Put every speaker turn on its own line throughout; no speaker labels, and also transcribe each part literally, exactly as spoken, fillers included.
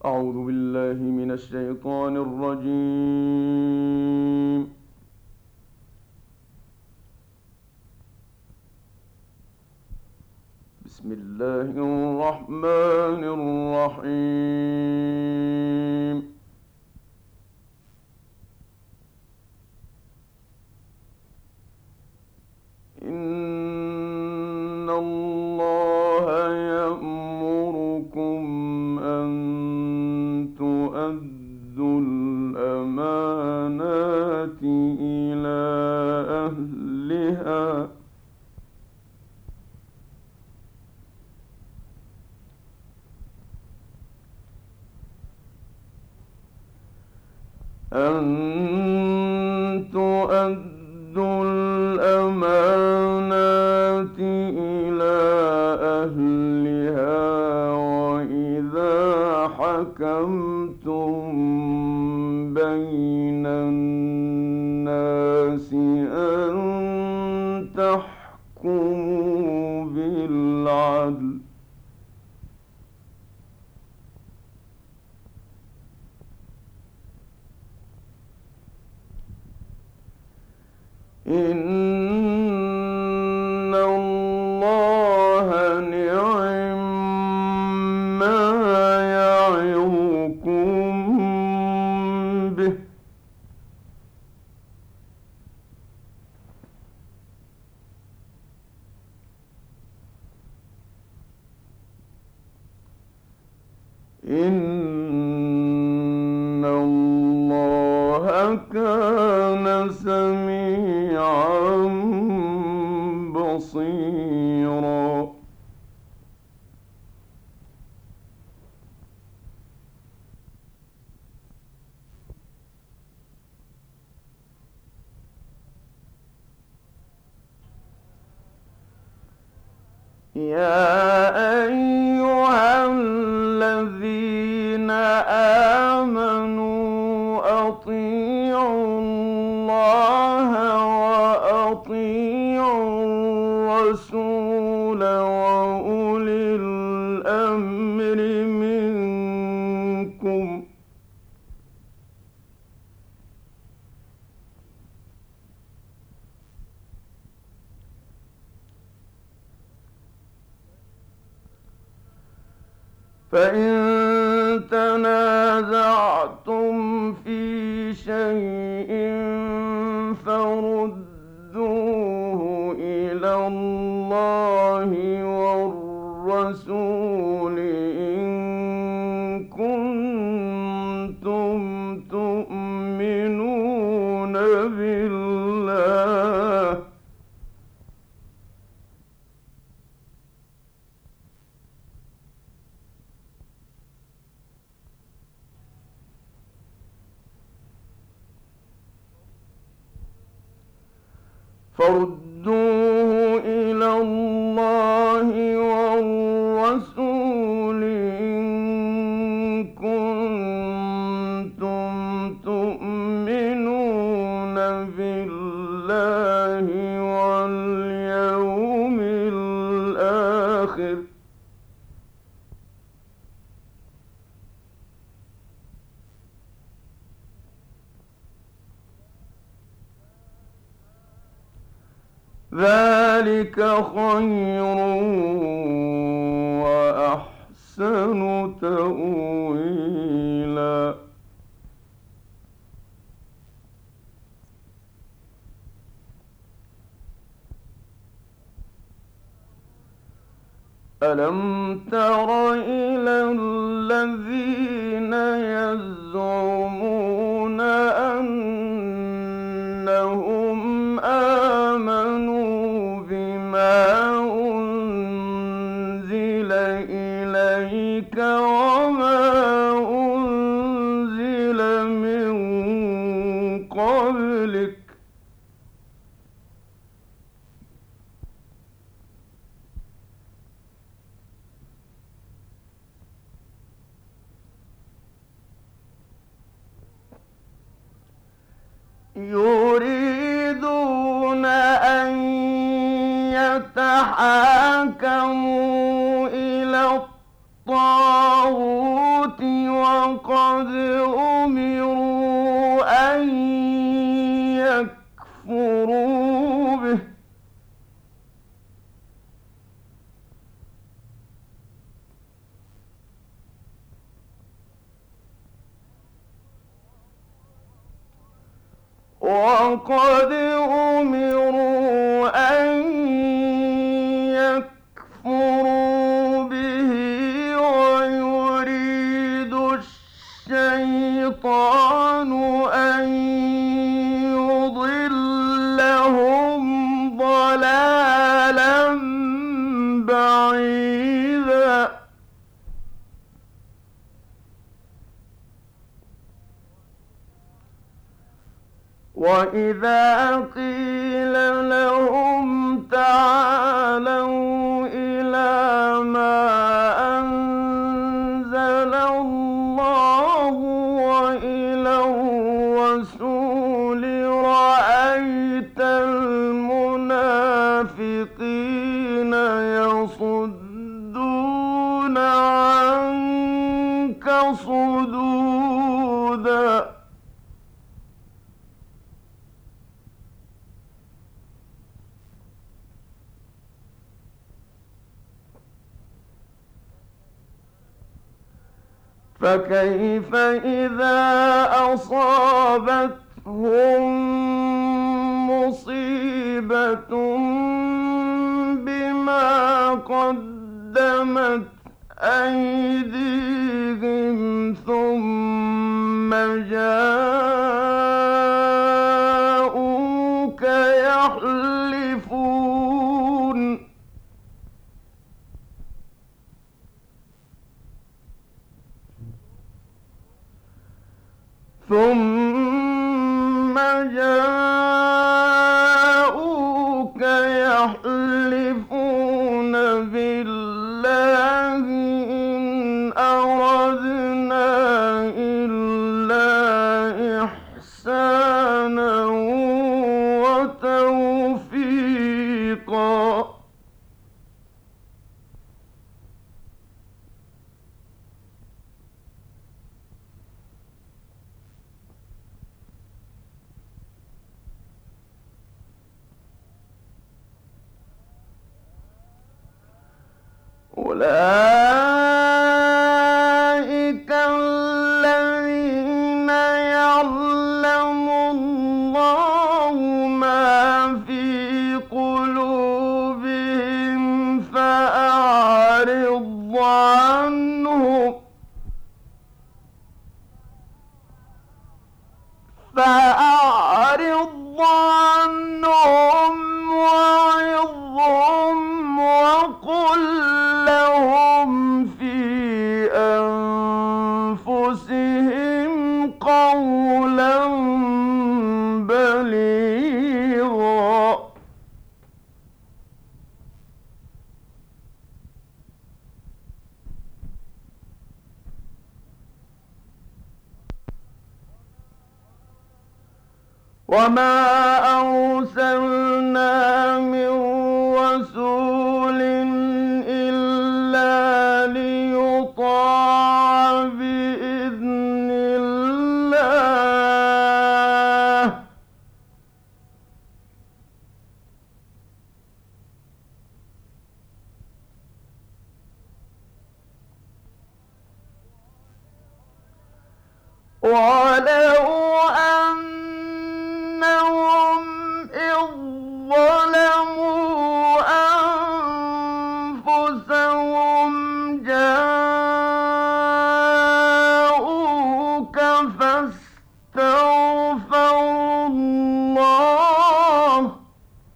أعوذ بالله من الشيطان الرجيم. بسم الله الرحمن الرحيم. إن الله يأمركم أن تؤدوا الأمانات إلى أهلها أن تؤدوا الأمانات إلى أهلها وإذا حكمتم بين الناس أن تحكموا بالعدل. إن الله نعم ما يعظكم به إن الله كان سميعا بصيرا. يا أيها الذين آمنوا أطيعوا الله وأطيعوا الرسول وأولي الأمر منكم فإن تنازعتم في شيء فردوه إلى الله والرسول إن كنتم تؤمنون بالله فردوه إلى الله والرسول إن كنتم تؤمنون بالله واليوم الآخر ذلك خير وأحسن تأويلا. ألم تر إلى الذين يزعمون أنهم آمنوا بما أنزل إليك وما أنزل من قبلك يريدون أن يتحاكموا إلى الطاغوت و وقد أمروا أن يكفروا به وقد أمروا أن يكفروا به ويريد الشيطان أن يضلهم ضلالا بعيدا وإذا قيل لهم تعالوا إلى ما أنزل الله وإلى الرسول رأيت المنافقين يصدون عنك صدودا فكيف إذا أصابتهم مصيبة بما قدمت أيديهم ثم جاءوك يحلفون ثم جاءوك يحلفون بالله إن أردنا إلا إحسانا وتوفيقا أولئك الذين يعلم الله ما في قلوبهم فأعرض عنهم فأعرض عنهم وعظهم وقل لهم في أنفسهم قولا بليغا وما أرسلنا من رسول إلا ليطاع بإذن الله ولو أنهم إذ ظلموا أنفسهم جاءوك فاستغفروا الله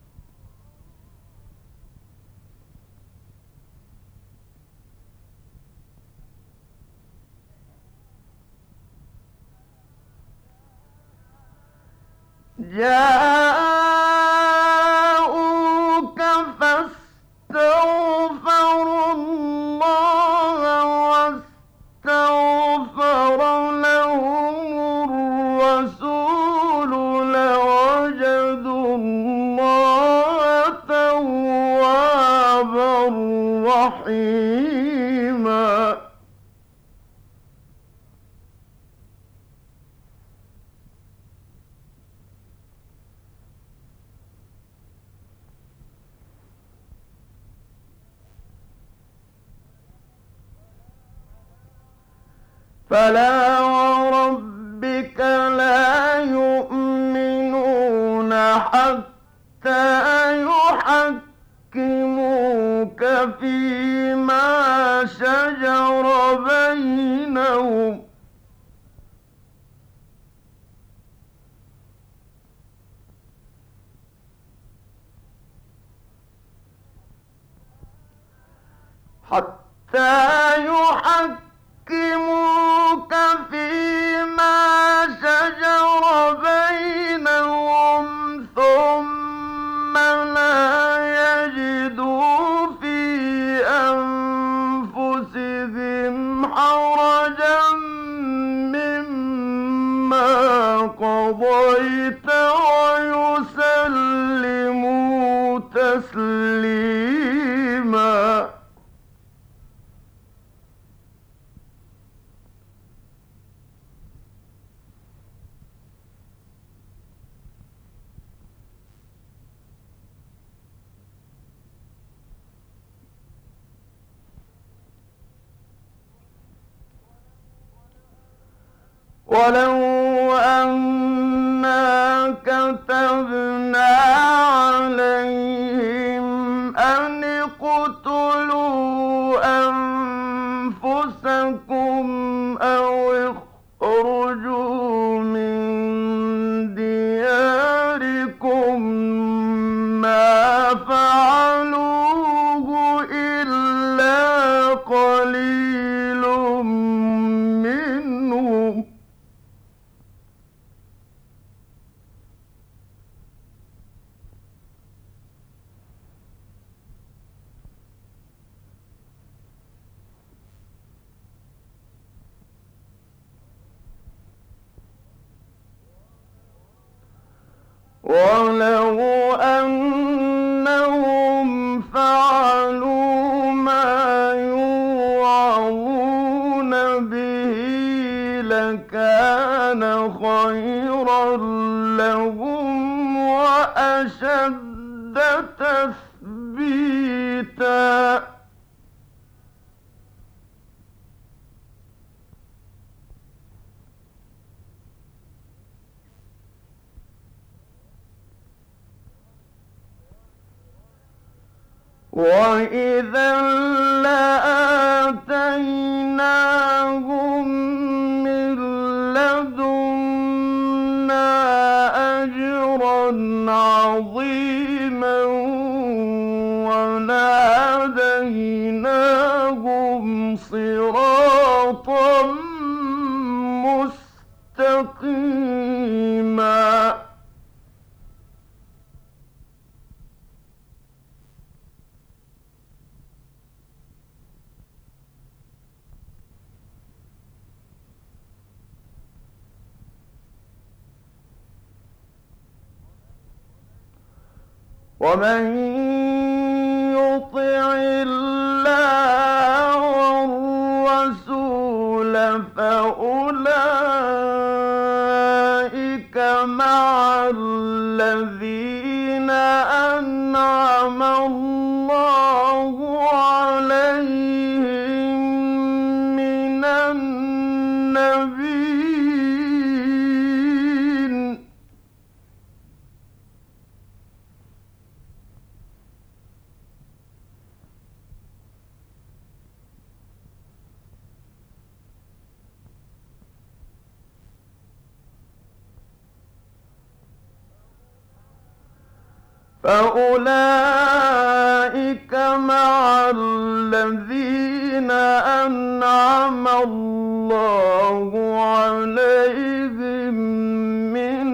جاءوك فاستغفروا الله واستغفر لهم الرسول لوجدوا الله توابا رحيما فلا وربك لا يؤمنون حتى يحكموك فيما شجر بينهم حتى يحكموك فيما شجر بينهم ثم لا يجدوا في أنفسهم حرجا مما قضيت ويسلموا تسليما ولو أنا كتبنا عليهم أن اقتلوا أنفسكم أو اخرجوا من دياركم ما فعلوه إلا قليل منهم ولو أنهم فعلوا ما يوعظون به لكان خيرا لهم وأشد تثبيتا وإذا لآتيناهم من لدنا أجرا عظيما ولهديناهم صراطا مستقيما ومن يطع الله والرسول فأولئك مع الذين أنعم الله عليهم من النبيين فأولئك مع الذين أنعم الله عليهم من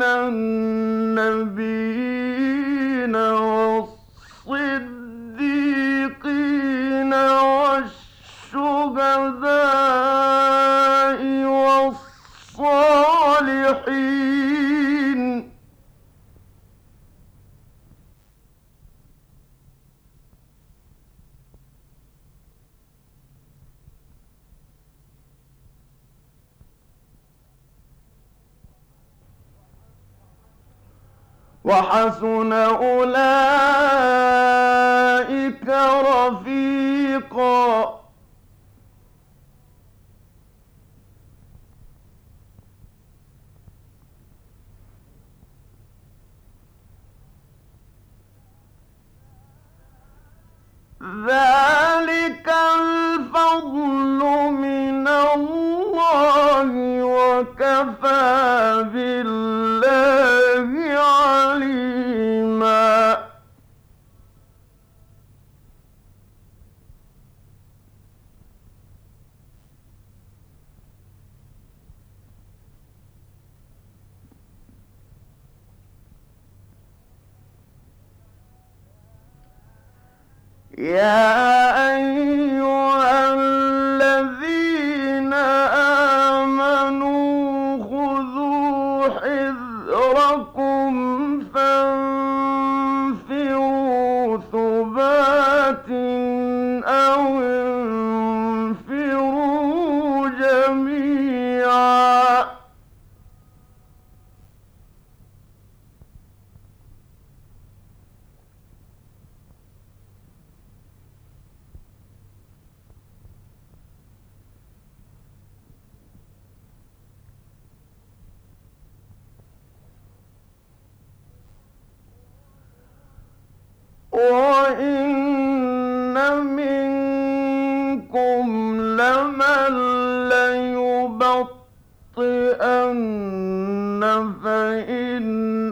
النبيين والصديقين والشهداء والصالحين وحسن أولئك رفيقا ذلك الفضل من الله وكفى بالله عليما. يا أيها الذين آمنوا خذوا حذركم فانفروا ثبات أو انفروا جميعا. وَإِنَّ مِنكُمْ لَمَن لَّيُبَطِّئَنَّ فَإِنْ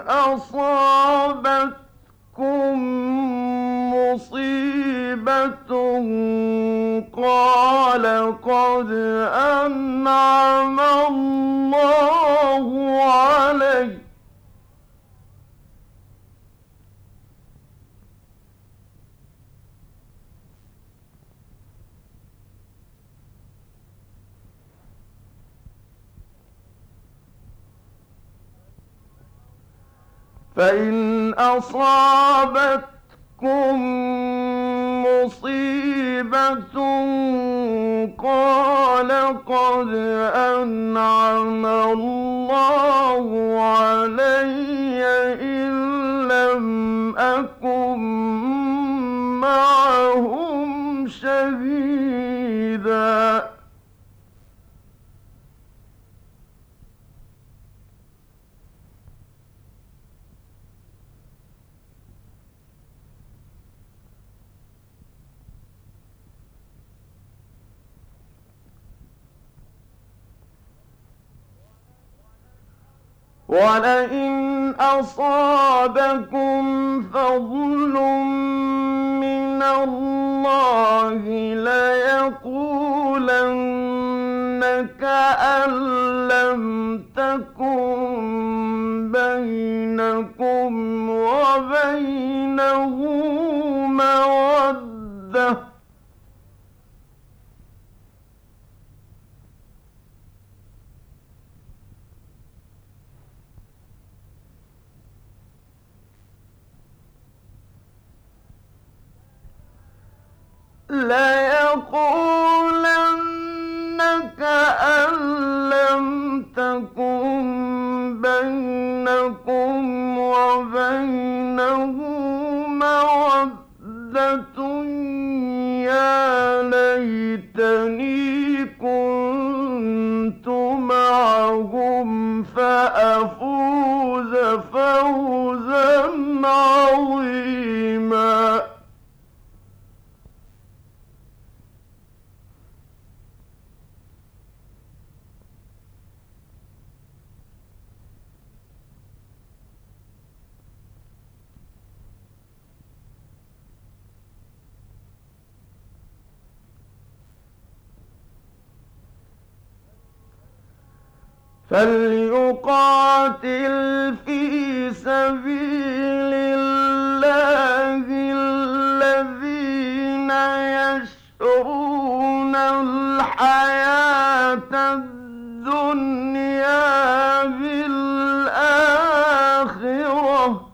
أَصَابَتْكُم مُّصِيبَةٌ قَالَ قَدْ أَنْعَمَ اللَّهُ عَلَيَّ فإن أصابتكم مصيبة قال قد أنعم الله علي إذ لم أكن معهم شهيدا. وَلَئِنْ أَصَابَكُمْ فَضْلٌ مِّنَ اللَّهِ لَيَقُولَنَّ كَأَن لَّمْ تَكُن بَيْنَكُمْ وَبَيْنَهُ مَوَدَّةٌ لَيَقُولَنَّ كَأَن لَّمْ تَكُن بَيْنَكُمْ وَبَيْنَهُ مَوَدَّةٌ يَا لَيْتَنِي كُنتُ مَعَهُمْ فَأَفُوزَ فَوْزًا عَظِيمًا. فَلْيُقَاتِلْ فِي سَبِيلِ اللَّهِ الَّذِينَ يَشْرُونَ الْحَيَاةَ الدُّنْيَا بِالْآخِرَةِ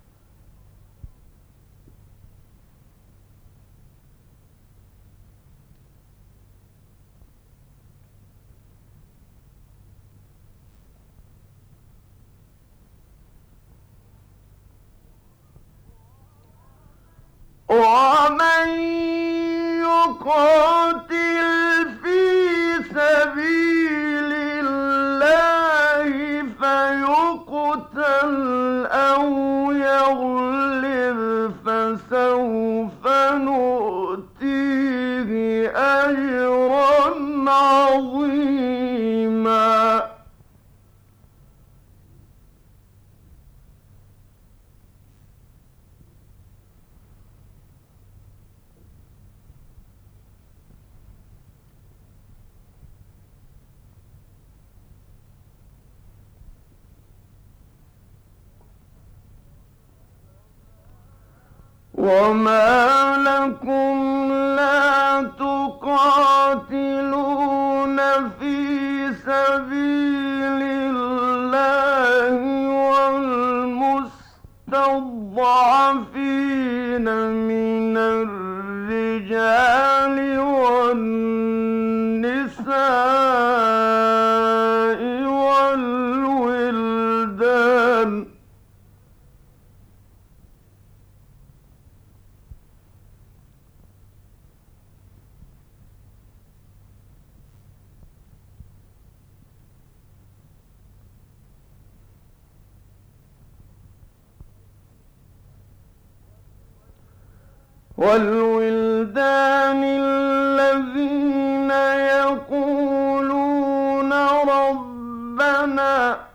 وَمَن يُقَاتِلْ فِي سَبِيلِ اللَّهِ فَيُقْتَلْ أَوْ يَغْلِبْ فَسَوْفَ نُؤْتِيهِ نؤتيه أجرا عظيما. وما لكم لا تقاتلون في سبيل الله والمستضعفين من الرجال والنساء والولدان والولدان الذين يقولون ربنا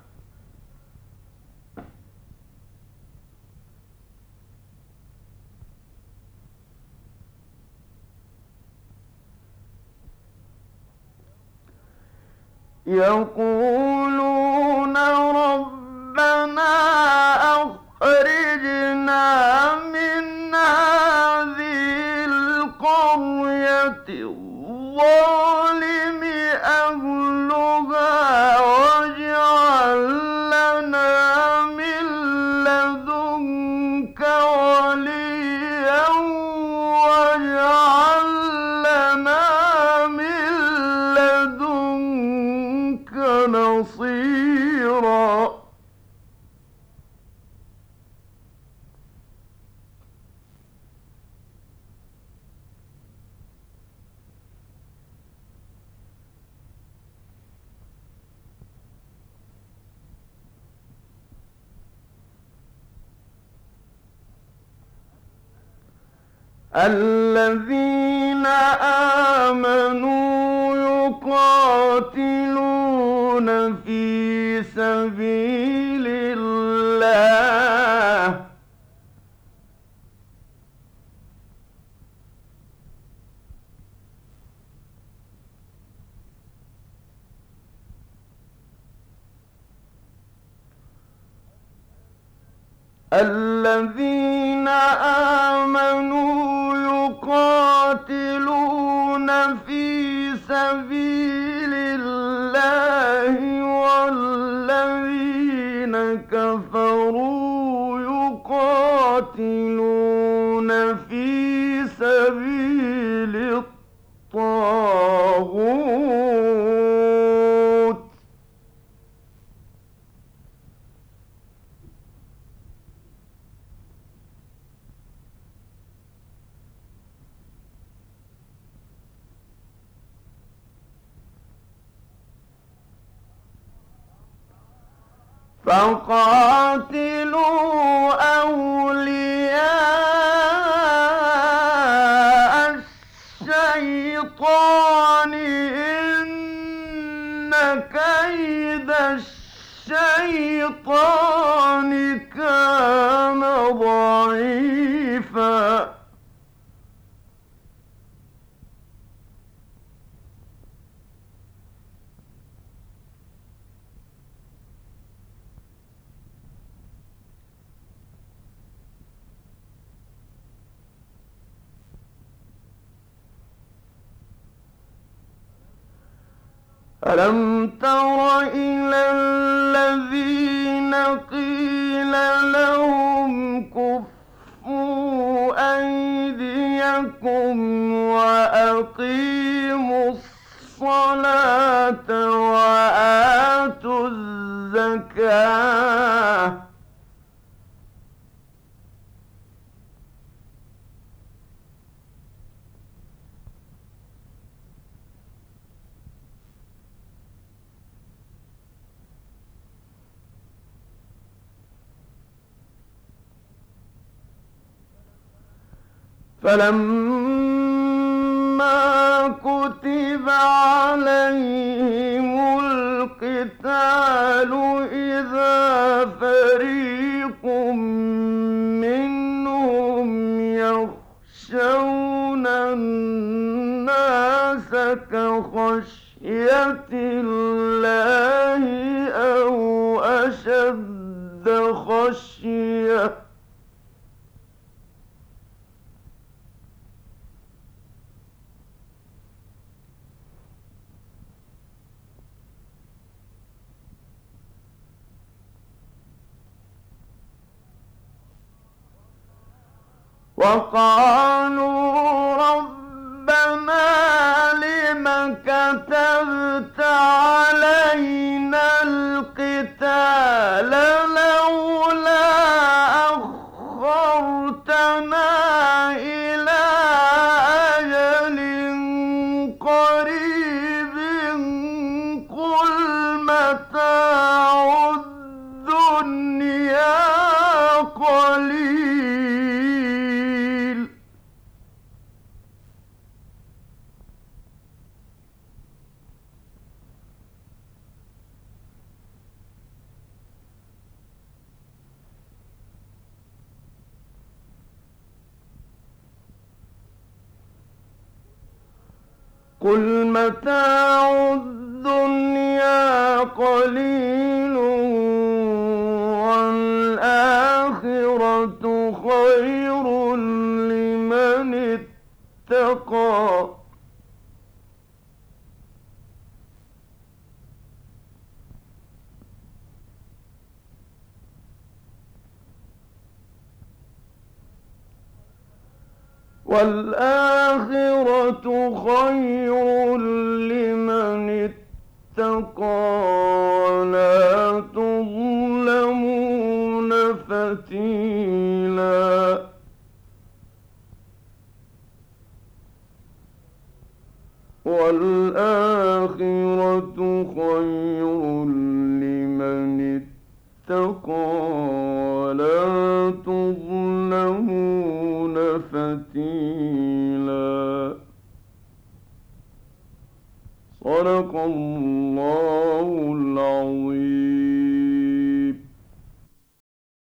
يقولون ربنا أخرجنا من هذه القرية الظالم أهلها واجعل لنا من لدنك وليا واجعل لنا من لدنك نصيرا. الذين آمنوا يقاتلون في سبيل الله الذين آمنوا يقاتلون في سبيل الله والذين كفروا يقاتلون في سبيل الطاغوت فقاتلوا أولياء الشيطان إن كيد الشيطان كان ضعيفا. ألم تر إلى الذين قيل لهم كفوا أيديكم وأقيموا الصلاة وآتوا الزكاة فلما ما كتب عليهم القتال إذا فريق منهم يخشون الناس كخشية الله أو أشد خشية وقالوا ربنا لم كتبت علينا القتال لولا أخرتنا إلى أجل قريب قل متاع الدنيا قليل قل متاع الدنيا قليل والآخرة خير لمن اتقى والآخرة خير لمن اتقى ولا تظلمون فتيلا والآخرة خير لمن اتقى ولا تظلمون فتيلا صدق الله العظيم.